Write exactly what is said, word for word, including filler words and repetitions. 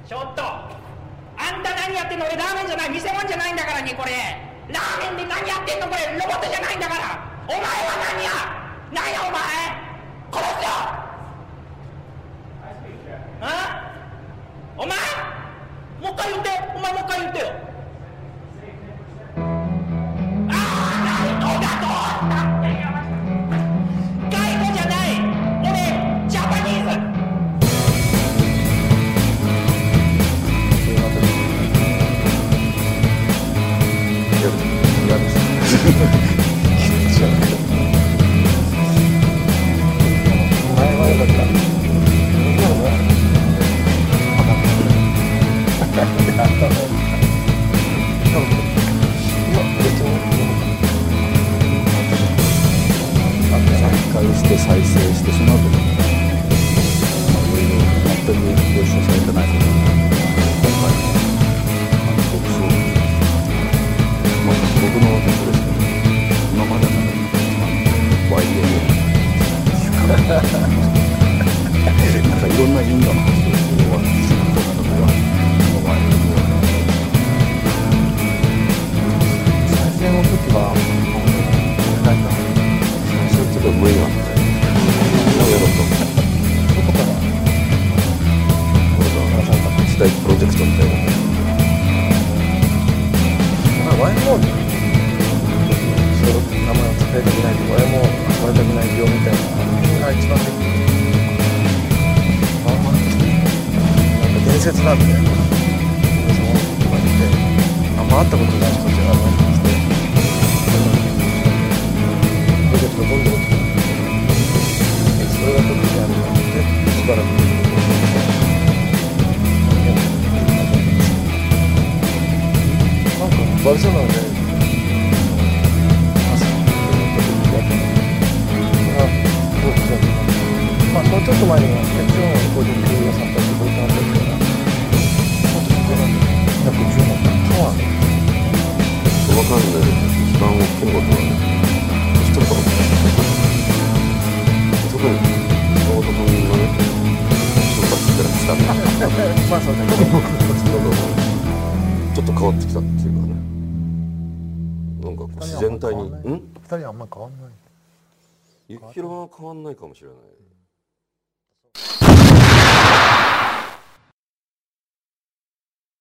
ちょっとあんた何やってんの。俺ラーメンじゃない、店物じゃないんだからね。これラーメンで何やってんの。これロボットじゃないんだから。お前は何や何やお前、殺すよ。あお前もう一回言って、お前もう一回言ってよ。ああライトだと外語じゃない、俺ジャパニーズ。 嫌です前は良かった。再開して再生してその後にいろいろ全くご一緒されてないことが今回の特集、まあ、僕の特集ですけど今までのワイドなんかいろんな因果の話をするわけですよ。このワイド再生の時はちょっと無理なんで、もうやろうと。どこから？これが一大プロジェクトみたいな。まあ、ワイモード。そう名前を使いたくない、ワイモード使いたくない病みたいな。が一番できる。なんか伝説なんで、そのとかって、あんま会ったことない人たちがあるわけですね。プロジェクトどんどんそれが特にあるのでしばらくなんかバルセロナで朝の時にやったのまあそのちょっと前には鉄道のレコーディング屋さんたちこういったんだけどもっとそこなんで約じゅうのタワーその間で一番大きいことは一つの特に大男のね、出発してらっしゃるまあそうだねちょっと変わってきたっていうかね、なんかこう自然体にん？ふたりはあんまり変わんない。ゆきひろは変わんないかもしれない。